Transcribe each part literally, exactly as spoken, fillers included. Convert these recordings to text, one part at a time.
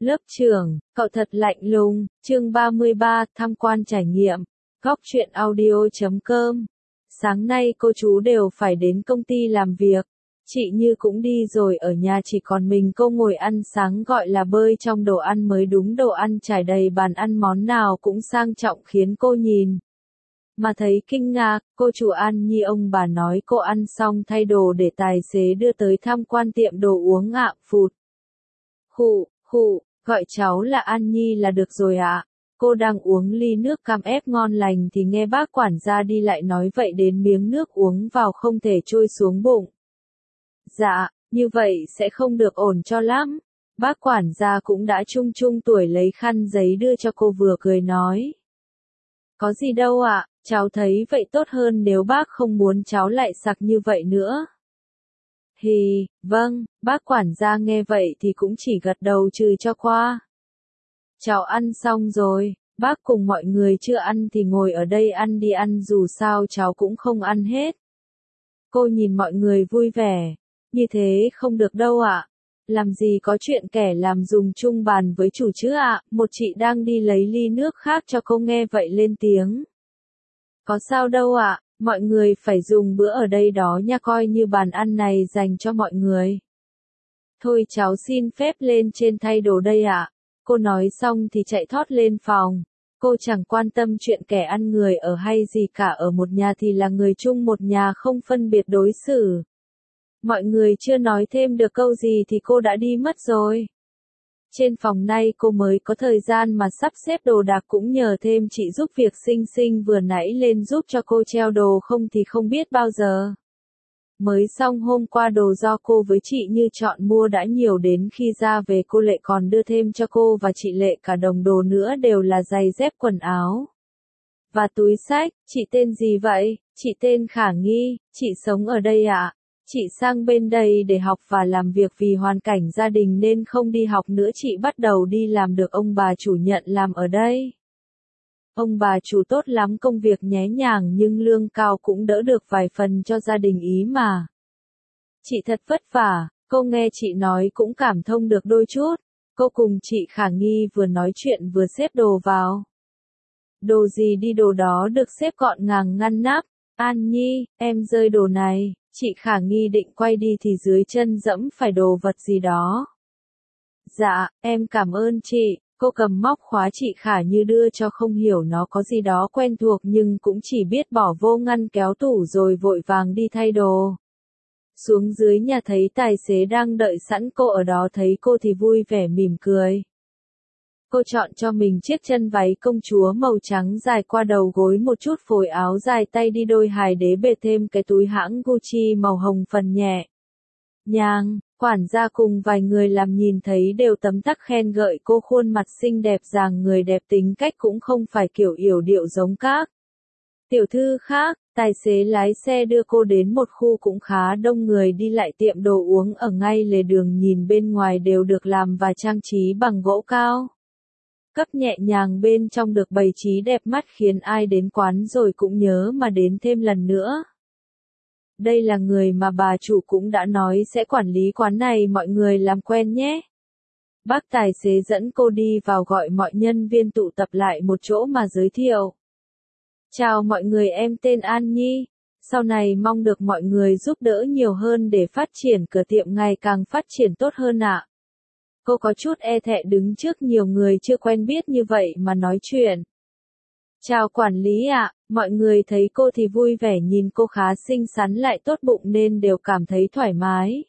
Lớp trưởng, cậu thật lạnh lùng, chương ba mươi ba, tham quan trải nghiệm, góc truyện audio chấm com. Sáng nay cô chú đều phải đến công ty làm việc. Chị Như cũng đi rồi, ở nhà chỉ còn mình cô ngồi ăn sáng, gọi là bơi trong đồ ăn mới đúng, đồ ăn trải đầy bàn ăn, món nào cũng sang trọng khiến cô nhìn mà thấy kinh ngạc. Cô chủ An Nhi ông bà nói cô ăn xong thay đồ để tài xế đưa tới tham quan tiệm đồ uống ạ. Phụt. Khụ, khụ, gọi cháu là An Nhi là được rồi ạ. Cô đang uống ly nước cam ép ngon lành thì nghe bác quản gia đi lại nói vậy đến miếng nước uống vào không thể trôi xuống bụng. Dạ, như vậy sẽ không được ổn cho lắm. Bác quản gia cũng đã trung trung tuổi lấy khăn giấy đưa cho cô vừa cười nói. Có gì đâu ạ, cháu thấy vậy tốt hơn nếu bác không muốn cháu lại sặc như vậy nữa. Hì, vâng, bác quản gia nghe vậy thì cũng chỉ gật đầu trừ cho qua. Cháu ăn xong rồi, bác cùng mọi người chưa ăn thì ngồi ở đây ăn đi, ăn dù sao cháu cũng không ăn hết. Cô nhìn mọi người vui vẻ, như thế không được đâu ạ. Làm gì có chuyện kẻ làm dùng chung bàn với chủ chứ ạ. Một chị đang đi lấy ly nước khác cho cô nghe vậy lên tiếng. Có sao đâu ạ, mọi người phải dùng bữa ở đây đó nha, coi như bàn ăn này dành cho mọi người. Thôi cháu xin phép lên trên thay đồ đây ạ. Cô nói xong thì chạy thót lên phòng. Cô chẳng quan tâm chuyện kẻ ăn người ở hay gì cả, ở một nhà thì là người chung một nhà, không phân biệt đối xử. Mọi người chưa nói thêm được câu gì thì cô đã đi mất rồi. Trên phòng nay cô mới có thời gian mà sắp xếp đồ đạc, cũng nhờ thêm chị giúp việc Sinh Sinh vừa nãy lên giúp cho cô treo đồ, không thì không biết bao giờ. Mới xong hôm qua đồ do cô với chị Như chọn mua đã nhiều, đến khi ra về cô Lệ còn đưa thêm cho cô và chị Lệ cả đồng đồ nữa, đều là giày dép quần áo và túi xách. Chị tên gì vậy? Chị tên Khả Nghi, chị sống ở đây ạ. Chị sang bên đây để học và làm việc, vì hoàn cảnh gia đình nên không đi học nữa, chị bắt đầu đi làm được ông bà chủ nhận làm ở đây. Ông bà chủ tốt lắm, công việc nhẹ nhàng nhưng lương cao, cũng đỡ được vài phần cho gia đình ý mà. Chị thật vất vả, cô nghe chị nói cũng cảm thông được đôi chút. Cô cùng chị Khả Nghi vừa nói chuyện vừa xếp đồ vào. Đồ gì đi, đồ đó được xếp gọn gàng ngăn nắp. An Nhi, em rơi đồ này. Chị Khả Nghi định quay đi thì dưới chân dẫm phải đồ vật gì đó. Dạ, em cảm ơn chị. Cô cầm móc khóa chị Khả Như đưa cho, không hiểu nó có gì đó quen thuộc nhưng cũng chỉ biết bỏ vô ngăn kéo tủ rồi vội vàng đi thay đồ. Xuống dưới nhà thấy tài xế đang đợi sẵn cô ở đó, thấy cô thì vui vẻ mỉm cười. Cô chọn cho mình chiếc chân váy công chúa màu trắng dài qua đầu gối, một chút phối áo dài tay đi đôi hài đế bệt, thêm cái túi hãng Gucci màu hồng phần nhẹ nhàng. Quản gia cùng vài người làm nhìn thấy đều tấm tắc khen ngợi cô, khuôn mặt xinh đẹp, dáng người đẹp, tính cách cũng không phải kiểu yểu điệu giống các tiểu thư khác. Tài xế lái xe đưa cô đến một khu cũng khá đông người đi lại, tiệm đồ uống ở ngay lề đường, nhìn bên ngoài đều được làm và trang trí bằng gỗ cao cấp nhẹ nhàng, bên trong được bày trí đẹp mắt khiến ai đến quán rồi cũng nhớ mà đến thêm lần nữa. Đây là người mà bà chủ cũng đã nói sẽ quản lý quán này, mọi người làm quen nhé. Bác tài xế dẫn cô đi vào, gọi mọi nhân viên tụ tập lại một chỗ mà giới thiệu. Chào mọi người, em tên An Nhi. Sau này mong được mọi người giúp đỡ nhiều hơn để phát triển cửa tiệm ngày càng phát triển tốt hơn ạ. Cô có chút e thẹn đứng trước nhiều người chưa quen biết như vậy mà nói chuyện. Chào quản lý ạ, mọi người thấy cô thì vui vẻ, nhìn cô khá xinh xắn lại tốt bụng nên đều cảm thấy thoải mái.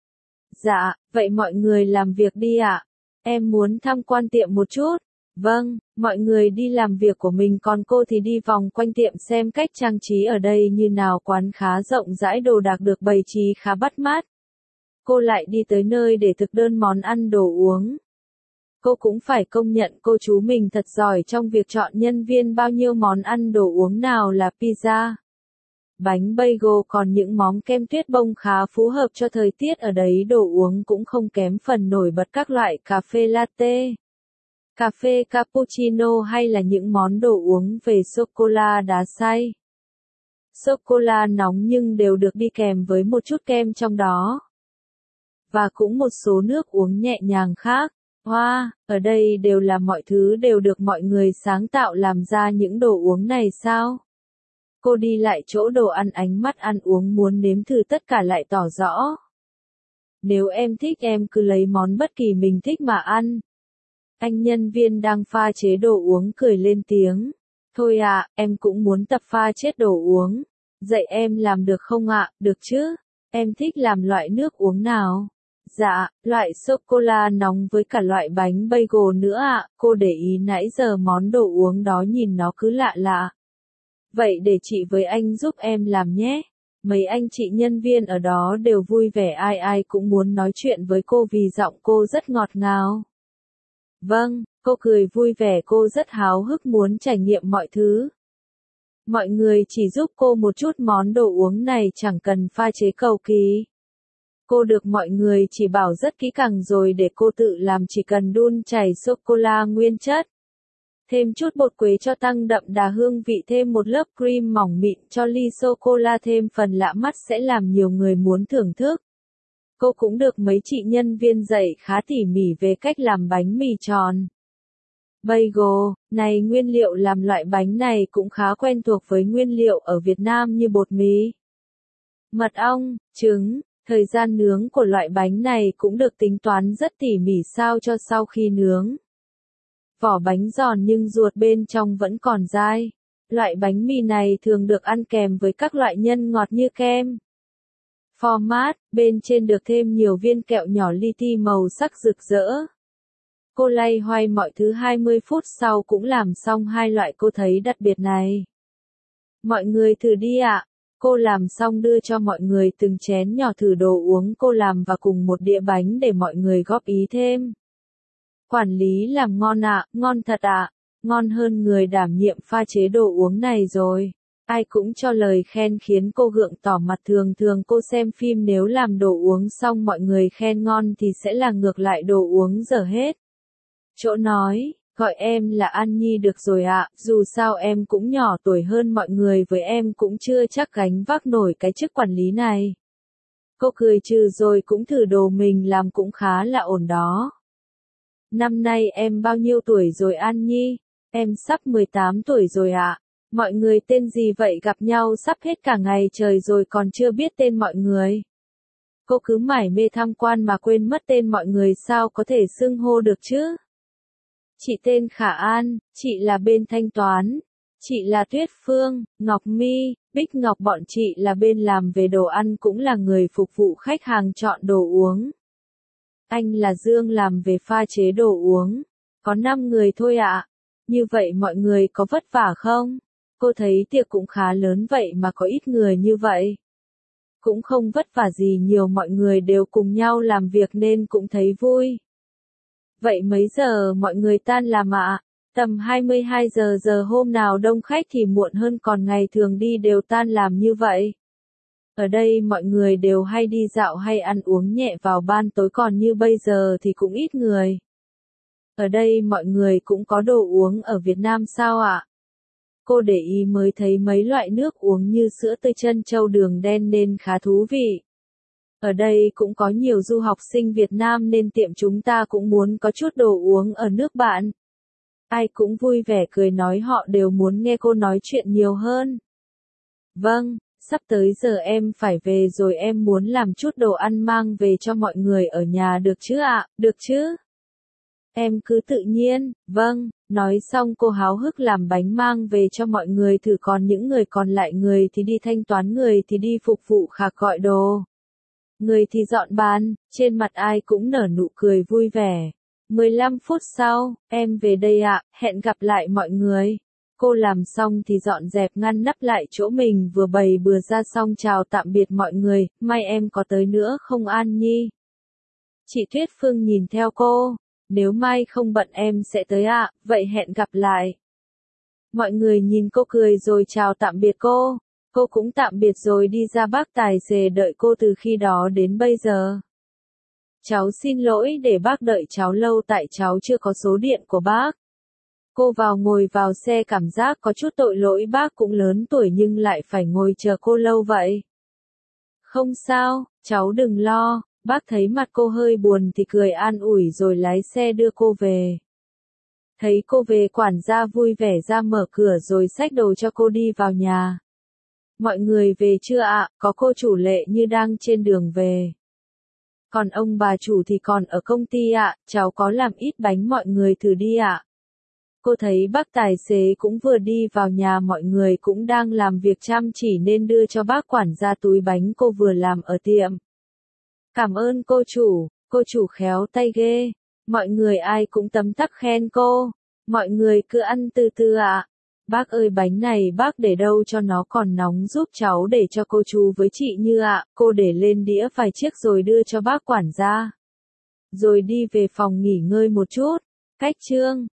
Dạ, vậy mọi người làm việc đi ạ. Em muốn tham quan tiệm một chút. Vâng, mọi người đi làm việc của mình, còn cô thì đi vòng quanh tiệm xem cách trang trí ở đây như nào. Quán khá rộng rãi, đồ đạc được bày trí khá bắt mắt. Cô lại đi tới nơi để thực đơn món ăn đồ uống. Cô cũng phải công nhận cô chú mình thật giỏi trong việc chọn nhân viên, bao nhiêu món ăn đồ uống nào là pizza, bánh bagel, còn những món kem tuyết bông khá phù hợp cho thời tiết ở đấy. Đồ uống cũng không kém phần nổi bật, các loại cà phê latte, cà phê cappuccino hay là những món đồ uống về sô-cô-la đá xay. Sô-cô-la nóng nhưng đều được đi kèm với một chút kem trong đó. Và cũng một số nước uống nhẹ nhàng khác. Hoa, ở đây đều là mọi thứ đều được mọi người sáng tạo làm ra những đồ uống này sao? Cô đi lại chỗ đồ ăn ánh mắt ăn uống muốn nếm thử tất cả lại tỏ rõ. Nếu em thích em cứ lấy món bất kỳ mình thích mà ăn. Anh nhân viên đang pha chế đồ uống cười lên tiếng. Thôi à, em cũng muốn tập pha chết đồ uống. Dạy em làm được không ạ, được chứ? Em thích làm loại nước uống nào? Dạ, loại sô-cô-la nóng với cả loại bánh bagel nữa ạ, cô để ý nãy giờ món đồ uống đó nhìn nó cứ lạ lạ. Vậy để chị với anh giúp em làm nhé. Mấy anh chị nhân viên ở đó đều vui vẻ ai ai cũng muốn nói chuyện với cô vì giọng cô rất ngọt ngào. Vâng, cô cười vui vẻ cô rất háo hức muốn trải nghiệm mọi thứ. Mọi người chỉ giúp cô một chút món đồ uống này chẳng cần pha chế cầu kỳ. Cô được mọi người chỉ bảo rất kỹ càng rồi để cô tự làm chỉ cần đun chảy sô-cô-la nguyên chất. Thêm chút bột quế cho tăng đậm đà hương vị thêm một lớp cream mỏng mịn cho ly sô-cô-la thêm phần lạ mắt sẽ làm nhiều người muốn thưởng thức. Cô cũng được mấy chị nhân viên dạy khá tỉ mỉ về cách làm bánh mì tròn. Bagel, này nguyên liệu làm loại bánh này cũng khá quen thuộc với nguyên liệu ở Việt Nam như bột mì, mật ong, trứng. Thời gian nướng của loại bánh này cũng được tính toán rất tỉ mỉ sao cho sau khi nướng. Vỏ bánh giòn nhưng ruột bên trong vẫn còn dai. Loại bánh mì này thường được ăn kèm với các loại nhân ngọt như kem. Format, bên trên được thêm nhiều viên kẹo nhỏ li ti màu sắc rực rỡ. Cô loay hoay mọi thứ hai mươi phút sau cũng làm xong hai loại cô thấy đặc biệt này. Mọi người thử đi ạ. Cô làm xong đưa cho mọi người từng chén nhỏ thử đồ uống cô làm và cùng một đĩa bánh để mọi người góp ý thêm. Quản lý làm ngon ạ, ngon thật ạ, ngon hơn người đảm nhiệm pha chế đồ uống này rồi. Ai cũng cho lời khen khiến cô gượng tỏ mặt thường thường cô xem phim nếu làm đồ uống xong mọi người khen ngon thì sẽ là ngược lại đồ uống dở hết. Chỗ nói. Gọi em là An Nhi được rồi ạ, dù sao em cũng nhỏ tuổi hơn mọi người với em cũng chưa chắc gánh vác nổi cái chức quản lý này. Cô cười trừ rồi cũng thử đồ mình làm cũng khá là ổn đó. Năm nay em bao nhiêu tuổi rồi An Nhi? Em sắp mười tám tuổi rồi ạ. Mọi người tên gì vậy gặp nhau sắp hết cả ngày trời rồi còn chưa biết tên mọi người. Cô cứ mải mê tham quan mà quên mất tên mọi người sao có thể xưng hô được chứ? Chị tên Khả An, chị là bên thanh toán. Chị là Tuyết Phương, Ngọc My, Bích Ngọc bọn chị là bên làm về đồ ăn cũng là người phục vụ khách hàng chọn đồ uống. Anh là Dương làm về pha chế đồ uống. Có năm người thôi ạ. Như vậy mọi người có vất vả không? Cô thấy tiệc cũng khá lớn vậy mà có ít người như vậy. Cũng không vất vả gì nhiều mọi người đều cùng nhau làm việc nên cũng thấy vui. Vậy mấy giờ mọi người tan làm ạ? Tầm hai mươi hai giờ giờ hôm nào đông khách thì muộn hơn còn ngày thường đi đều tan làm như vậy. Ở đây mọi người đều hay đi dạo hay ăn uống nhẹ vào ban tối còn như bây giờ thì cũng ít người. Ở đây mọi người cũng có đồ uống ở Việt Nam sao ạ? Cô để ý mới thấy mấy loại nước uống như sữa tươi trân châu đường đen nên khá thú vị. Ở đây cũng có nhiều du học sinh Việt Nam nên tiệm chúng ta cũng muốn có chút đồ uống ở nước bạn. Ai cũng vui vẻ cười nói họ đều muốn nghe cô nói chuyện nhiều hơn. Vâng, sắp tới giờ em phải về rồi em muốn làm chút đồ ăn mang về cho mọi người ở nhà được chứ ạ, được chứ? Em cứ tự nhiên, vâng, nói xong cô háo hức làm bánh mang về cho mọi người thử còn những người còn lại người thì đi thanh toán người thì đi phục vụ khạc gọi đồ. Người thì dọn bàn, trên mặt ai cũng nở nụ cười vui vẻ. mười lăm phút sau, em về đây ạ, hẹn gặp lại mọi người. Cô làm xong thì dọn dẹp ngăn nắp lại chỗ mình vừa bày bừa ra xong chào tạm biệt mọi người, may em có tới nữa không An Nhi? Chị Tuyết Phương nhìn theo cô, nếu mai không bận em sẽ tới ạ, vậy hẹn gặp lại. Mọi người nhìn cô cười rồi chào tạm biệt cô. Cô cũng tạm biệt rồi đi ra bác tài xế đợi cô từ khi đó đến bây giờ. Cháu xin lỗi để bác đợi cháu lâu tại cháu chưa có số điện của bác. Cô vào ngồi vào xe cảm giác có chút tội lỗi bác cũng lớn tuổi nhưng lại phải ngồi chờ cô lâu vậy. Không sao, cháu đừng lo, Bác thấy mặt cô hơi buồn thì cười an ủi rồi lái xe đưa cô về. Thấy cô về, quản gia vui vẻ ra mở cửa rồi xách đồ cho cô đi vào nhà. Mọi người về chưa ạ? Có cô chủ Lệ Như đang trên đường về. Còn ông bà chủ thì còn ở công ty ạ, cháu có làm ít bánh mọi người thử đi ạ. Cô thấy bác tài xế cũng vừa đi vào nhà, mọi người cũng đang làm việc chăm chỉ nên đưa cho bác quản gia túi bánh cô vừa làm ở tiệm. Cảm ơn cô chủ, cô chủ khéo tay ghê. Mọi người ai cũng tấm tắc khen cô. Mọi người cứ ăn từ từ ạ. Bác ơi, bánh này bác để đâu cho nó còn nóng, giúp cháu để cho cô chú với chị Như ạ. Cô để lên đĩa vài chiếc rồi đưa cho bác quản gia. Rồi đi về phòng nghỉ ngơi một chút. Cách chương